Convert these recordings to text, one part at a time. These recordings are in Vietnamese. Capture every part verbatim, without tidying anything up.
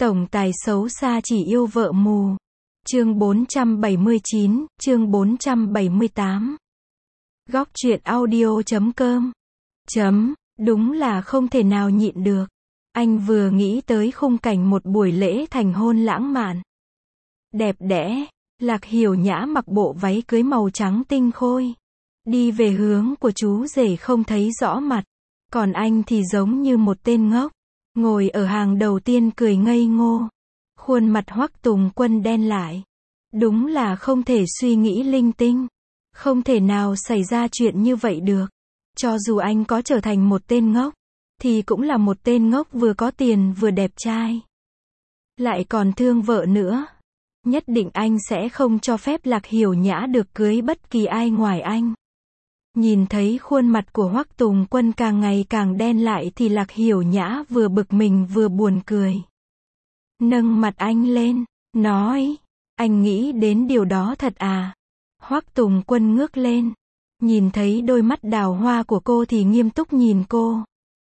Tổng tài xấu xa chỉ yêu vợ mù. Chương bốn trăm bảy mươi chín, chương bốn trăm bảy mươi tám. Góc truyện audio chấm com. Chấm, đúng là không thể nào nhịn được. Anh vừa nghĩ tới khung cảnh một buổi lễ thành hôn lãng mạn. Đẹp đẽ, Lạc Hiểu Nhã mặc bộ váy cưới màu trắng tinh khôi. Đi về hướng của chú rể không thấy rõ mặt. Còn anh thì giống như một tên ngốc. Ngồi ở hàng đầu tiên cười ngây ngô. Khuôn mặt Hoắc Tùng Quân đen lại. Đúng là không thể suy nghĩ linh tinh. Không thể nào xảy ra chuyện như vậy được. Cho dù anh có trở thành một tên ngốc, thì cũng là một tên ngốc vừa có tiền vừa đẹp trai. Lại còn thương vợ nữa. Nhất định anh sẽ không cho phép Lạc Hiểu Nhã được cưới bất kỳ ai ngoài anh. Nhìn thấy khuôn mặt của Hoắc Tùng Quân càng ngày càng đen lại thì Lạc Hiểu Nhã vừa bực mình vừa buồn cười. Nâng mặt anh lên, nói, anh nghĩ đến điều đó thật à? Hoắc Tùng Quân ngước lên, nhìn thấy đôi mắt đào hoa của cô thì nghiêm túc nhìn cô.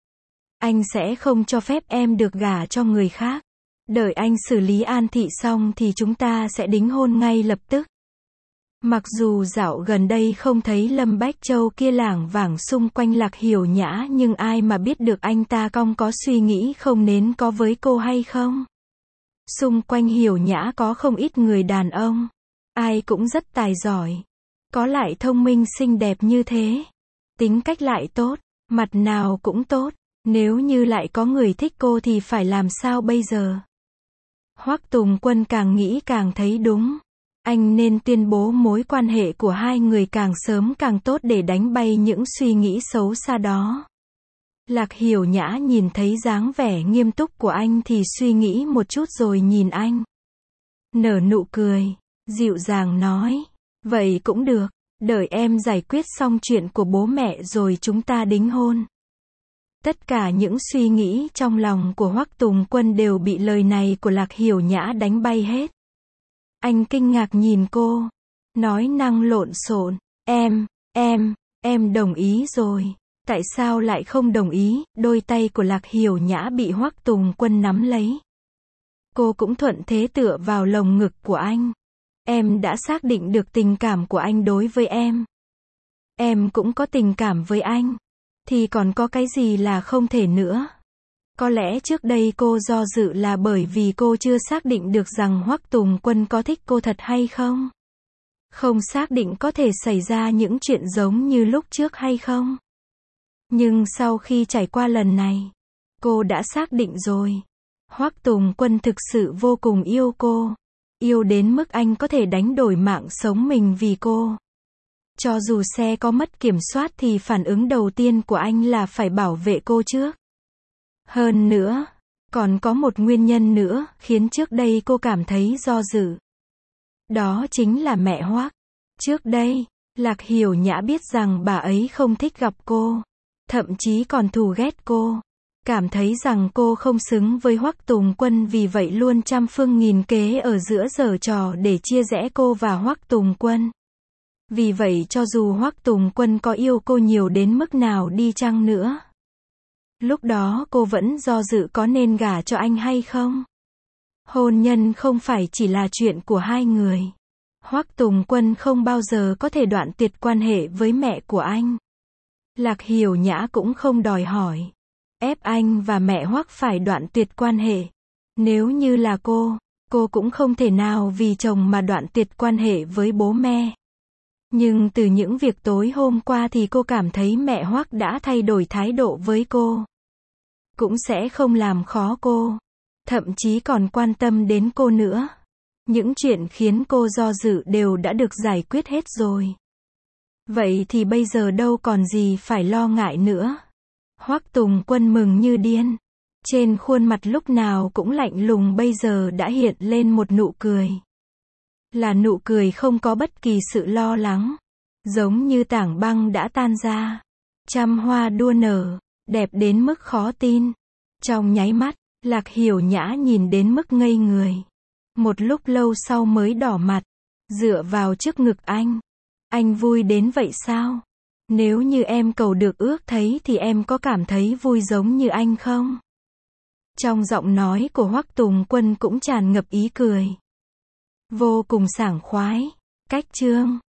Anh sẽ không cho phép em được gả cho người khác. Đợi anh xử lý An Thị xong thì chúng ta sẽ đính hôn ngay lập tức. Mặc dù dạo gần đây không thấy Lâm Bách Châu kia lảng vảng xung quanh Lạc Hiểu Nhã, nhưng ai mà biết được anh ta cong có suy nghĩ không nên có với cô hay không. Xung quanh Hiểu Nhã có không ít người đàn ông. Ai cũng rất tài giỏi. Có lại thông minh xinh đẹp như thế. Tính cách lại tốt. Mặt nào cũng tốt. Nếu như lại có người thích cô thì phải làm sao bây giờ? Hoắc Tùng Quân càng nghĩ càng thấy đúng. Anh nên tuyên bố mối quan hệ của hai người càng sớm càng tốt để đánh bay những suy nghĩ xấu xa đó. Lạc Hiểu Nhã nhìn thấy dáng vẻ nghiêm túc của anh thì suy nghĩ một chút rồi nhìn anh. Nở nụ cười, dịu dàng nói, vậy cũng được, đợi em giải quyết xong chuyện của bố mẹ rồi chúng ta đính hôn. Tất cả những suy nghĩ trong lòng của Hoắc Tùng Quân đều bị lời này của Lạc Hiểu Nhã đánh bay hết. Anh kinh ngạc nhìn cô, nói năng lộn xộn, em, em, em đồng ý rồi. Tại sao lại không đồng ý? Đôi tay của Lạc Hiểu Nhã bị Hoắc Tùng Quân nắm lấy. Cô cũng thuận thế tựa vào lồng ngực của anh. Em đã xác định được tình cảm của anh đối với em. Em cũng có tình cảm với anh. Thì còn có cái gì là không thể nữa? Có lẽ trước đây cô do dự là bởi vì cô chưa xác định được rằng Hoắc Tùng Quân có thích cô thật hay không? Không xác định có thể xảy ra những chuyện giống như lúc trước hay không? Nhưng sau khi trải qua lần này, cô đã xác định rồi. Hoắc Tùng Quân thực sự vô cùng yêu cô. Yêu đến mức anh có thể đánh đổi mạng sống mình vì cô. Cho dù xe có mất kiểm soát thì phản ứng đầu tiên của anh là phải bảo vệ cô trước. Hơn nữa, còn có một nguyên nhân nữa khiến trước đây cô cảm thấy do dự. Đó chính là mẹ Hoắc. Trước đây, Lạc Hiểu Nhã biết rằng bà ấy không thích gặp cô. Thậm chí còn thù ghét cô. Cảm thấy rằng cô không xứng với Hoắc Tùng Quân, vì vậy luôn trăm phương nghìn kế ở giữa giở trò để chia rẽ cô và Hoắc Tùng Quân. Vì vậy cho dù Hoắc Tùng Quân có yêu cô nhiều đến mức nào đi chăng nữa, lúc đó cô vẫn do dự có nên gả cho anh hay không. Hôn nhân không phải chỉ là chuyện của hai người. Hoắc Tùng Quân không bao giờ có thể đoạn tuyệt quan hệ với mẹ của anh. Lạc Hiểu Nhã cũng không đòi hỏi ép anh và mẹ Hoắc phải đoạn tuyệt quan hệ. Nếu như là cô, cô cũng không thể nào vì chồng mà đoạn tuyệt quan hệ với bố mẹ. Nhưng từ những việc tối hôm qua thì cô cảm thấy mẹ Hoắc đã thay đổi thái độ với cô. Cũng sẽ không làm khó cô. Thậm chí còn quan tâm đến cô nữa. Những chuyện khiến cô do dự đều đã được giải quyết hết rồi. Vậy thì bây giờ đâu còn gì phải lo ngại nữa. Hoắc Tùng Quân mừng như điên. Trên khuôn mặt lúc nào cũng lạnh lùng bây giờ đã hiện lên một nụ cười. Là nụ cười không có bất kỳ sự lo lắng. Giống như tảng băng đã tan ra. Trăm hoa đua nở, đẹp đến mức khó tin. Trong nháy mắt, Lạc Hiểu Nhã nhìn đến mức ngây người. Một lúc lâu sau mới đỏ mặt, dựa vào trước ngực anh. Anh vui đến vậy sao? Nếu như em cầu được ước thấy thì em có cảm thấy vui giống như anh không? Trong giọng nói của Hoắc Tùng Quân cũng tràn ngập ý cười. Vô cùng sảng khoái. Cách chương